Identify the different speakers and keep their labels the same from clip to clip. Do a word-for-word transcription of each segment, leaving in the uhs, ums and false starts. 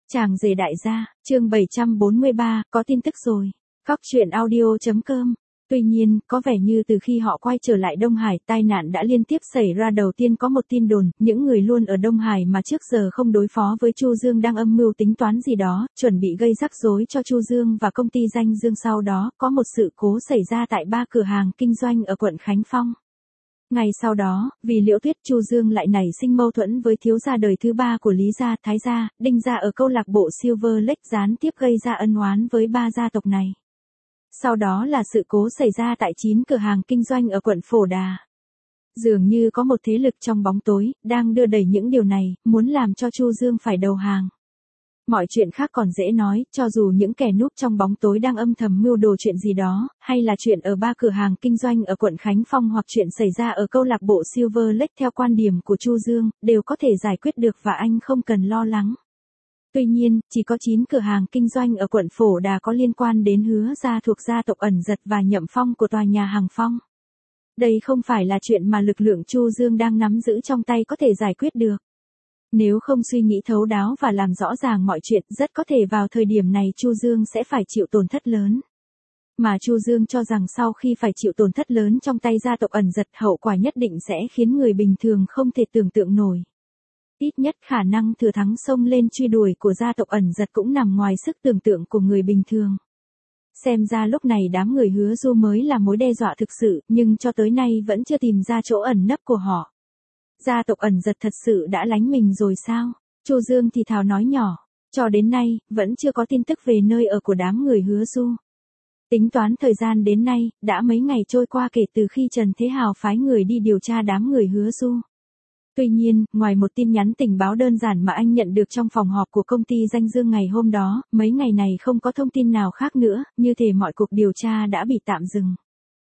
Speaker 1: Chàng rể đại gia, chương bảy trăm bốn mươi ba, có tin tức rồi. Góc truyện audio chấm com. Tuy nhiên, có vẻ như từ khi họ quay trở lại Đông Hải, tai nạn đã liên tiếp xảy ra. Đầu tiên có một tin đồn, những người luôn ở Đông Hải mà trước giờ không đối phó với Chu Dương đang âm mưu tính toán gì đó, chuẩn bị gây rắc rối cho Chu Dương và công ty Danh Dương. Sau đó, có một sự cố xảy ra tại ba cửa hàng kinh doanh ở quận Khánh Phong. Ngày sau đó, vì Liễu Tuyết, Chu Dương lại nảy sinh mâu thuẫn với thiếu gia đời thứ ba của Lý gia, Thái gia, Đinh gia ở câu lạc bộ Silver Lake, gián tiếp gây ra ân oán với ba gia tộc này. Sau đó là sự cố xảy ra tại chín cửa hàng kinh doanh ở quận Phổ Đà. Dường như có một thế lực trong bóng tối, đang đưa đẩy những điều này, muốn làm cho Chu Dương phải đầu hàng. Mọi chuyện khác còn dễ nói, cho dù những kẻ núp trong bóng tối đang âm thầm mưu đồ chuyện gì đó, hay là chuyện ở ba cửa hàng kinh doanh ở quận Khánh Phong hoặc chuyện xảy ra ở câu lạc bộ Silver Lake, theo quan điểm của Chu Dương, đều có thể giải quyết được và anh không cần lo lắng. Tuy nhiên, chỉ có chín cửa hàng kinh doanh ở quận Phổ Đà có liên quan đến Hứa gia thuộc gia tộc Ẩn Giật và Nhậm Phong của tòa nhà Hằng Phong. Đây không phải là chuyện mà lực lượng Chu Dương đang nắm giữ trong tay có thể giải quyết được. Nếu không suy nghĩ thấu đáo và làm rõ ràng mọi chuyện, rất có thể vào thời điểm này Chu Dương sẽ phải chịu tổn thất lớn. Mà Chu Dương cho rằng sau khi phải chịu tổn thất lớn trong tay gia tộc Ẩn Giật, hậu quả nhất định sẽ khiến người bình thường không thể tưởng tượng nổi. Ít nhất khả năng thừa thắng xông lên truy đuổi của gia tộc Ẩn Giật cũng nằm ngoài sức tưởng tượng của người bình thường. Xem ra lúc này đám người Hứa Du mới là mối đe dọa thực sự, nhưng cho tới nay vẫn chưa tìm ra chỗ ẩn nấp của họ. Gia tộc Ẩn Giật thật sự đã lánh mình rồi sao? Chu Dương thì thào nói nhỏ. Cho đến nay, vẫn chưa có tin tức về nơi ở của đám người Hứa Du. Tính toán thời gian đến nay, đã mấy ngày trôi qua kể từ khi Trần Thế Hào phái người đi điều tra đám người Hứa Du. Tuy nhiên, ngoài một tin nhắn tình báo đơn giản mà anh nhận được trong phòng họp của công ty Danh Dương ngày hôm đó, mấy ngày này không có thông tin nào khác nữa, như thể mọi cuộc điều tra đã bị tạm dừng.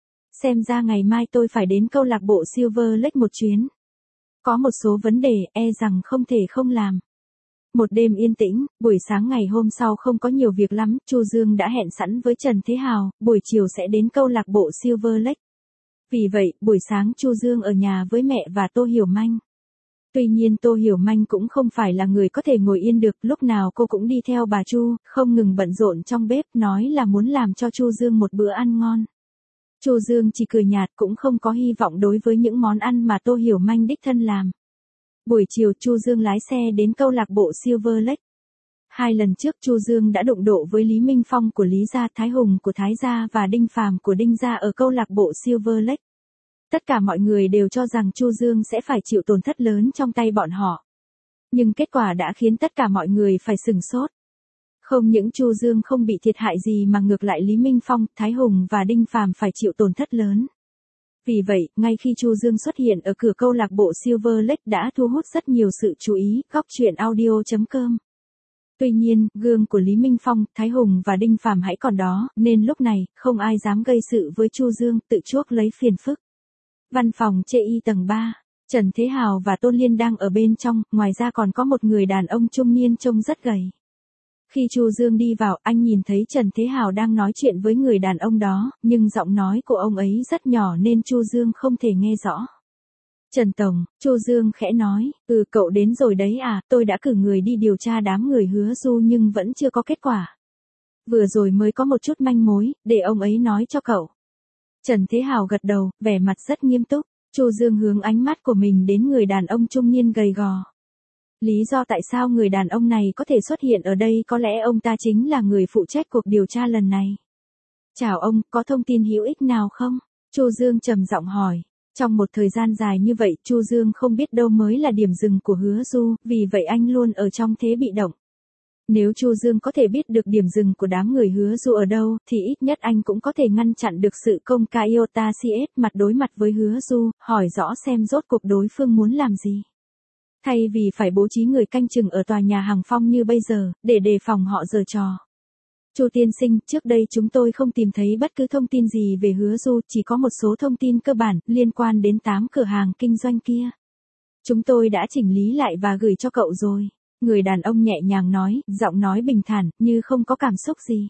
Speaker 1: Xem ra ngày mai tôi phải đến câu lạc bộ Silver Lake một chuyến. Có một số vấn đề, e rằng không thể không làm. Một đêm yên tĩnh, buổi sáng ngày hôm sau không có nhiều việc lắm, Chu Dương đã hẹn sẵn với Trần Thế Hào, buổi chiều sẽ đến câu lạc bộ Silver Lake. Vì vậy, buổi sáng Chu Dương ở nhà với mẹ và Tô Hiểu Manh. Tuy nhiên Tô Hiểu Manh cũng không phải là người có thể ngồi yên được, lúc nào cô cũng đi theo bà Chu, không ngừng bận rộn trong bếp, nói là muốn làm cho Chu Dương một bữa ăn ngon. Chu Dương chỉ cười nhạt, cũng không có hy vọng đối với những món ăn mà Tô Hiểu Manh đích thân làm. Buổi chiều Chu Dương lái xe đến câu lạc bộ Silver Lake. Hai lần trước Chu Dương đã đụng độ với Lý Minh Phong của Lý gia, Thái Hùng của Thái gia và Đinh Phàm của Đinh gia ở câu lạc bộ Silver Lake. Tất cả mọi người đều cho rằng Chu Dương sẽ phải chịu tổn thất lớn trong tay bọn họ. Nhưng kết quả đã khiến tất cả mọi người phải sửng sốt. Không những Chu Dương không bị thiệt hại gì mà ngược lại Lý Minh Phong, Thái Hùng và Đinh Phàm phải chịu tổn thất lớn. Vì vậy, ngay khi Chu Dương xuất hiện ở cửa câu lạc bộ Silver Lake đã thu hút rất nhiều sự chú ý. Góc truyện audio chấm com. Tuy nhiên, gương của Lý Minh Phong, Thái Hùng và Đinh Phàm hãy còn đó, nên lúc này, không ai dám gây sự với Chu Dương, tự chuốc lấy phiền phức. Văn phòng chê y tầng ba, Trần Thế Hào và Tôn Liên đang ở bên trong, ngoài ra còn có một người đàn ông trung niên trông rất gầy. Khi Chu Dương đi vào, anh nhìn thấy Trần Thế Hào đang nói chuyện với người đàn ông đó, nhưng giọng nói của ông ấy rất nhỏ nên Chu Dương không thể nghe rõ. Trần Tổng, Chu Dương khẽ nói, ừ cậu đến rồi đấy à, tôi đã cử người đi điều tra đám người Hứa Du nhưng vẫn chưa có kết quả. Vừa rồi mới có một chút manh mối, để ông ấy nói cho cậu. Trần Thế Hào gật đầu, vẻ mặt rất nghiêm túc. Chu Dương hướng ánh mắt của mình đến người đàn ông trung niên gầy gò. Lý do tại sao người đàn ông này có thể xuất hiện ở đây có lẽ ông ta chính là người phụ trách cuộc điều tra lần này. Chào ông, có thông tin hữu ích nào không? Chu Dương trầm giọng hỏi. Trong một thời gian dài như vậy, Chu Dương không biết đâu mới là điểm dừng của Hứa Du, vì vậy anh luôn ở trong thế bị động. Nếu Chu Dương có thể biết được điểm dừng của đám người Hứa Du ở đâu, thì ít nhất anh cũng có thể ngăn chặn được sự công khai Iota xê ét mặt đối mặt với Hứa Du, hỏi rõ xem rốt cuộc đối phương muốn làm gì. Thay vì phải bố trí người canh chừng ở tòa nhà Hằng Phong như bây giờ, để đề phòng họ giở trò. Chu tiên sinh, trước đây chúng tôi không tìm thấy bất cứ thông tin gì về Hứa Du, chỉ có một số thông tin cơ bản, liên quan đến tám cửa hàng kinh doanh kia. Chúng tôi đã chỉnh lý lại và gửi cho cậu rồi. Người đàn ông nhẹ nhàng nói, giọng nói bình thản, như không có cảm xúc gì.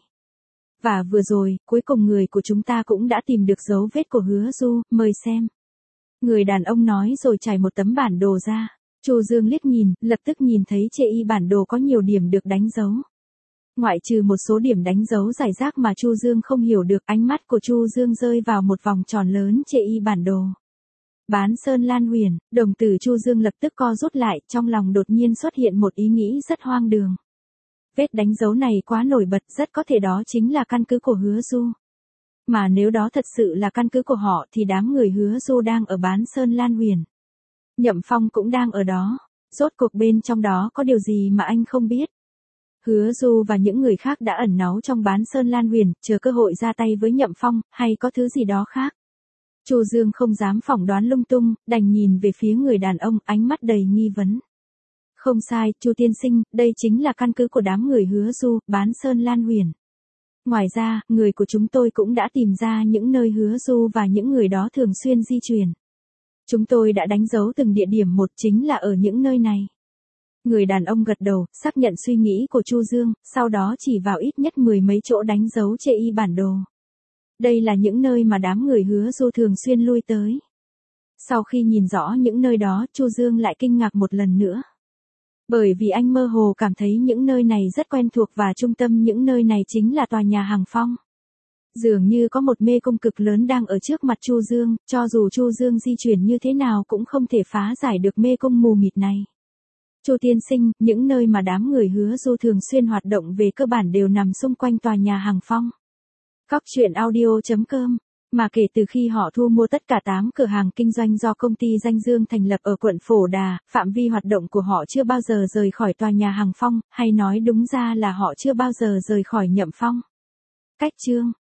Speaker 1: Và vừa rồi, cuối cùng người của chúng ta cũng đã tìm được dấu vết của Hứa Du, mời xem. Người đàn ông nói rồi trải một tấm bản đồ ra. Chu Dương liếc nhìn, lập tức nhìn thấy chê y bản đồ có nhiều điểm được đánh dấu. Ngoại trừ một số điểm đánh dấu rải rác mà Chu Dương không hiểu được, ánh mắt của Chu Dương rơi vào một vòng tròn lớn chê y bản đồ. Bán Sơn Lan Huyền, đồng tử Chu Dương lập tức co rút lại, trong lòng đột nhiên xuất hiện một ý nghĩ rất hoang đường. Vết đánh dấu này quá nổi bật, rất có thể đó chính là căn cứ của Hứa Du. Mà nếu đó thật sự là căn cứ của họ thì đám người Hứa Du đang ở Bán Sơn Lan Huyền. Nhậm Phong cũng đang ở đó. Rốt cuộc bên trong đó có điều gì mà anh không biết? Hứa Du và những người khác đã ẩn náu trong Bán Sơn Lan Huyền, chờ cơ hội ra tay với Nhậm Phong, hay có thứ gì đó khác. Chu Dương không dám phỏng đoán lung tung, đành nhìn về phía người đàn ông, ánh mắt đầy nghi vấn. Không sai, Chu tiên sinh, đây chính là căn cứ của đám người Hứa Du, Bán Sơn Lan Huyền. Ngoài ra, người của chúng tôi cũng đã tìm ra những nơi Hứa Du và những người đó thường xuyên di chuyển. Chúng tôi đã đánh dấu từng địa điểm một, chính là ở những nơi này. Người đàn ông gật đầu, xác nhận suy nghĩ của Chu Dương, sau đó chỉ vào ít nhất mười mấy chỗ đánh dấu chê y bản đồ. Đây là những nơi mà đám người Hứa Du thường xuyên lui tới. Sau khi nhìn rõ những nơi đó, Chu Dương lại kinh ngạc một lần nữa. Bởi vì anh mơ hồ cảm thấy những nơi này rất quen thuộc và trung tâm những nơi này chính là tòa nhà Hàng Phong. Dường như có một mê cung cực lớn đang ở trước mặt Chu Dương, cho dù Chu Dương di chuyển như thế nào cũng không thể phá giải được mê cung mù mịt này. Chu tiên sinh, những nơi mà đám người Hứa Du thường xuyên hoạt động về cơ bản đều nằm xung quanh tòa nhà Hàng Phong. Cóc truyện audio chấm com. Mà kể từ khi họ thu mua tất cả tám cửa hàng kinh doanh do công ty Danh Dương thành lập ở quận Phổ Đà, phạm vi hoạt động của họ chưa bao giờ rời khỏi tòa nhà Hàng Phong, hay nói đúng ra là họ chưa bao giờ rời khỏi Nhậm Phong. Cách chương